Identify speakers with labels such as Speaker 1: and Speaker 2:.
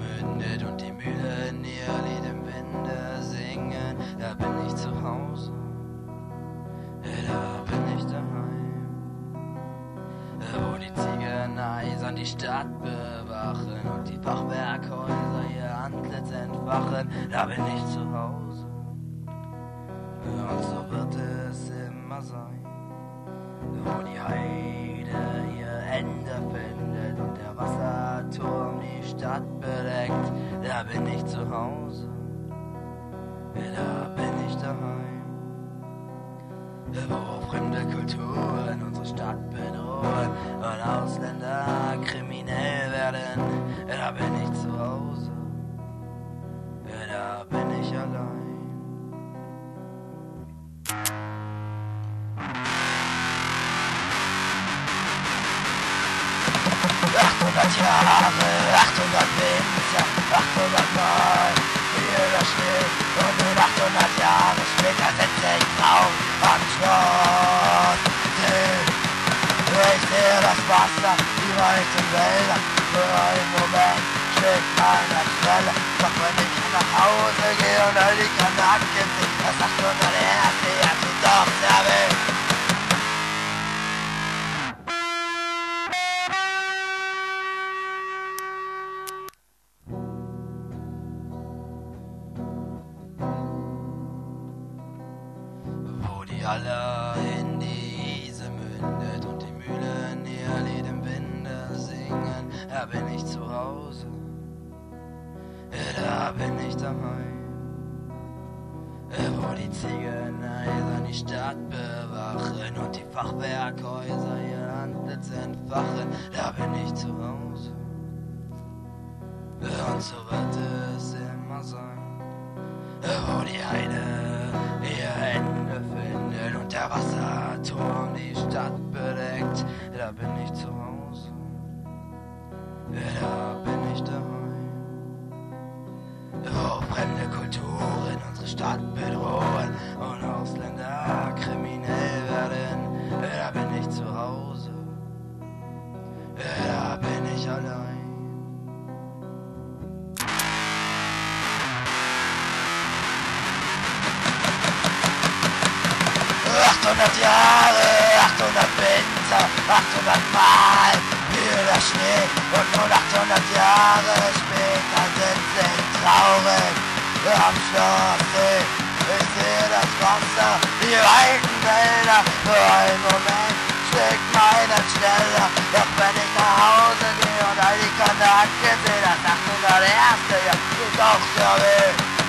Speaker 1: mündet und die Mühlen ihr Lied im Winde singen. Da bin ich zu Hause, da bin ich daheim, wo die Ziegeneisern die Stadt bewachen und die Fachwerkhäuser ihr Antlitz entfachen. Da bin ich zu Hause, und so wird es immer sein, wo die Heide ihr Ende findet und der Wasserturm die Stadt bedeckt. Da bin ich zu Hause, da bin ich daheim, wo fremde Kulturen unsere Stadt bedrohen und Ausländer kriminell werden. Da bin ich zu Hause, da bin ich allein. 800 Jahre, 800 Winter, 800 Mal wieder Schnee und nun 800 Jahre später sitze ich drauf am Schloss. Ich sehe das Wasser, die weißen Wälder, für einen Moment schlägt meine Schwelle. Doch wenn ich nach Hause gehe und all die Kanaken sind, das 801. Jahr tut doch sehr weh. Die Halle in die Ise mündet und die Mühlen ihr Lied im Winde singen. Da bin ich zu Hause, da bin ich daheim, wo die Ziegeneisern die Stadt bewachen und die Fachwerkhäuser ihr Antlitz entfachen. Da bin ich zu Hause, und so wird es immer sein, wo die Heide ihr Ende findet und der Wasserturm die Stadt bedeckt. Da bin ich zu Hause, da bin ich daheim, wo fremde Kulturen unsere Stadt bedrohen und Ausländer kriminell werden. Da bin ich zu Hause, da bin ich allein. 800 Jahre, 800 Winter, 800 Mal wieder Schnee und nun 800 Jahre später sitze ich traurig am Schlosssee. Ich sehe das Wasser, die weiten Wälder, für einen Moment schlägt meine schneller. Doch wenn ich nach Hause gehe und all die Kanaken sehe, das 801. Jahr tut auch sehr weh.